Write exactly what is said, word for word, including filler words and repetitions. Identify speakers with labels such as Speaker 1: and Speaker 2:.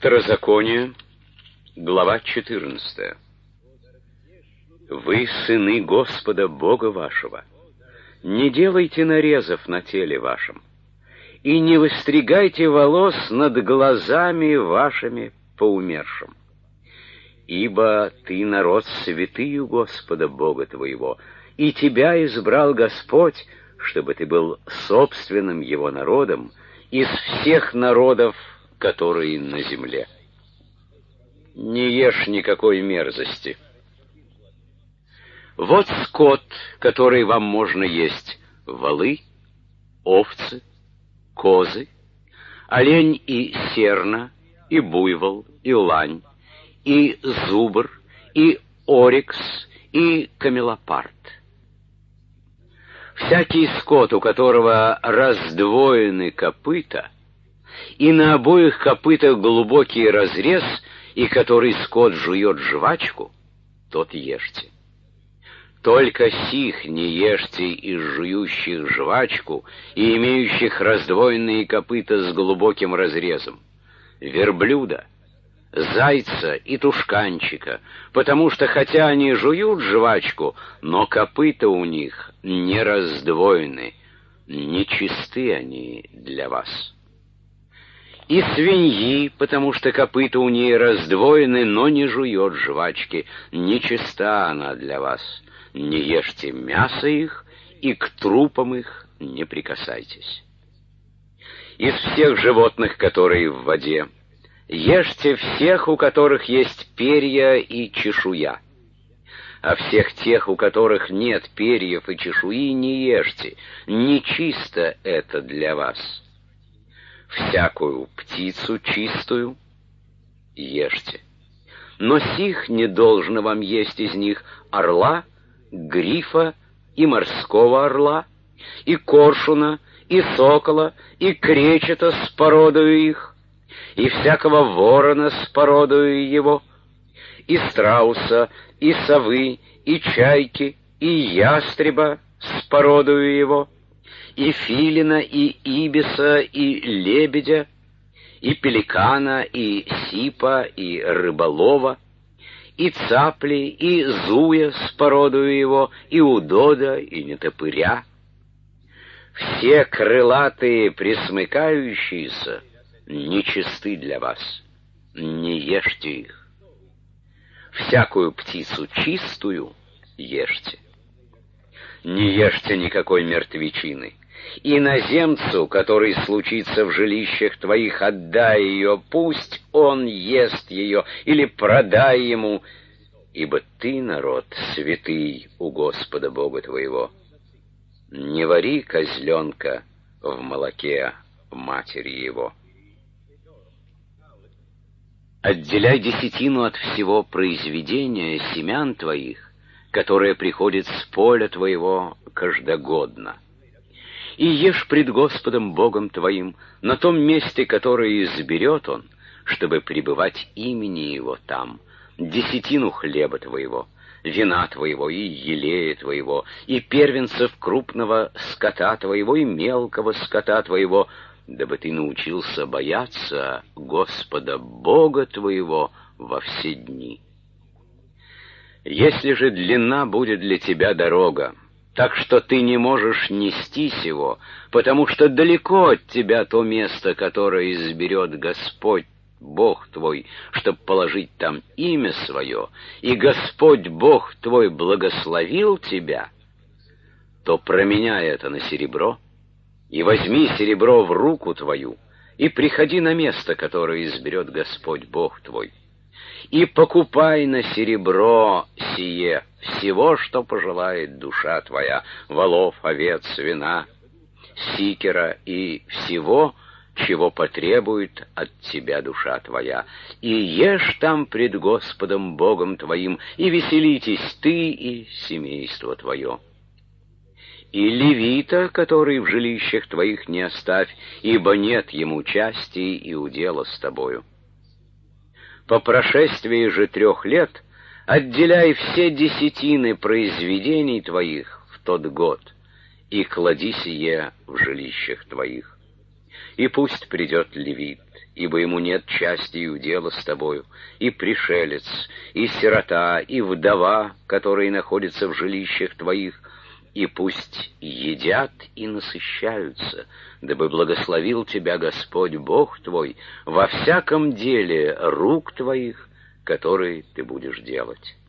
Speaker 1: Второзаконие, глава четырнадцатая. Вы, сыны Господа Бога вашего, не делайте нарезов на теле вашем, и не выстригайте волос над глазами вашими по умершим. Ибо ты народ святый у Господа Бога твоего, и тебя избрал Господь, чтобы ты был собственным его народом из всех народов, которые на земле. Не ешь никакой мерзости. Вот скот, который вам можно есть: волы, овцы, козы, олень и серна, и буйвол, и лань, и зубр, и орикс, и камелопард. Всякий скот, у которого раздвоены копыта, и на обоих копытах глубокий разрез, и который скот жует жвачку, тот ешьте. Только сих не ешьте из жующих жвачку и имеющих раздвоенные копыта с глубоким разрезом: верблюда, зайца и тушканчика, потому что хотя они жуют жвачку, но копыта у них не раздвоены, нечисты они для вас. И свиньи, потому что копыта у ней раздвоены, но не жует жвачки, нечиста она для вас. Не ешьте мясо их, и к трупам их не прикасайтесь. Из всех животных, которые в воде, ешьте всех, у которых есть перья и чешуя. А всех тех, у которых нет перьев и чешуи, не ешьте, нечисто это для вас. Всякую птицу чистую ешьте, но сих не должно вам есть из них: орла, грифа и морского орла, и коршуна, и сокола, и кречета с породою их, и всякого ворона с породою его, и страуса, и совы, и чайки, и ястреба с породою его, и филина, и ибиса, и лебедя, и пеликана, и сипа, и рыболова, и цапли, и зуя с породою его, и удода, и нетопыря. Все крылатые пресмыкающиеся нечисты для вас, не ешьте их. Всякую птицу чистую ешьте. Не ешьте никакой мертвечины. Иноземцу, который случится в жилищах твоих, отдай ее, пусть он ест ее, или продай ему, ибо ты, народ святый у Господа Бога твоего. Не вари козленка в молоке матери его. Отделяй десятину от всего произведения семян твоих, которое приходит с поля твоего каждогодно. И ешь пред Господом Богом твоим на том месте, которое изберет Он, чтобы пребывать имени Его там, десятину хлеба твоего, вина твоего и елея твоего, и первенцев крупного скота твоего и мелкого скота твоего, дабы ты научился бояться Господа Бога твоего во все дни. Если же длинна будет для тебя дорога, так что ты не можешь нести сего, потому что далеко от тебя то место, которое изберет Господь Бог твой, чтоб положить там имя свое, и Господь Бог твой благословил тебя, то променяй это на серебро, и возьми серебро в руку твою, и приходи на место, которое изберет Господь Бог твой, и покупай на серебро сие всего, что пожелает душа твоя: волов, овец, вина, сикера и всего, чего потребует от тебя душа твоя, и ешь там пред Господом Богом твоим, и веселитесь ты и семейство твое. И левита, который в жилищах твоих, не оставь, ибо нет ему части и удела с тобою. По прошествии же трех лет отделяй все десятины произведений твоих в тот год и клади сие в жилищах твоих. И пусть придет левит, ибо ему нет части и удела с тобою, и пришелец, и сирота, и вдова, которые находятся в жилищах твоих, и пусть едят и насыщаются, дабы благословил тебя Господь Бог твой во всяком деле рук твоих, которые ты будешь делать.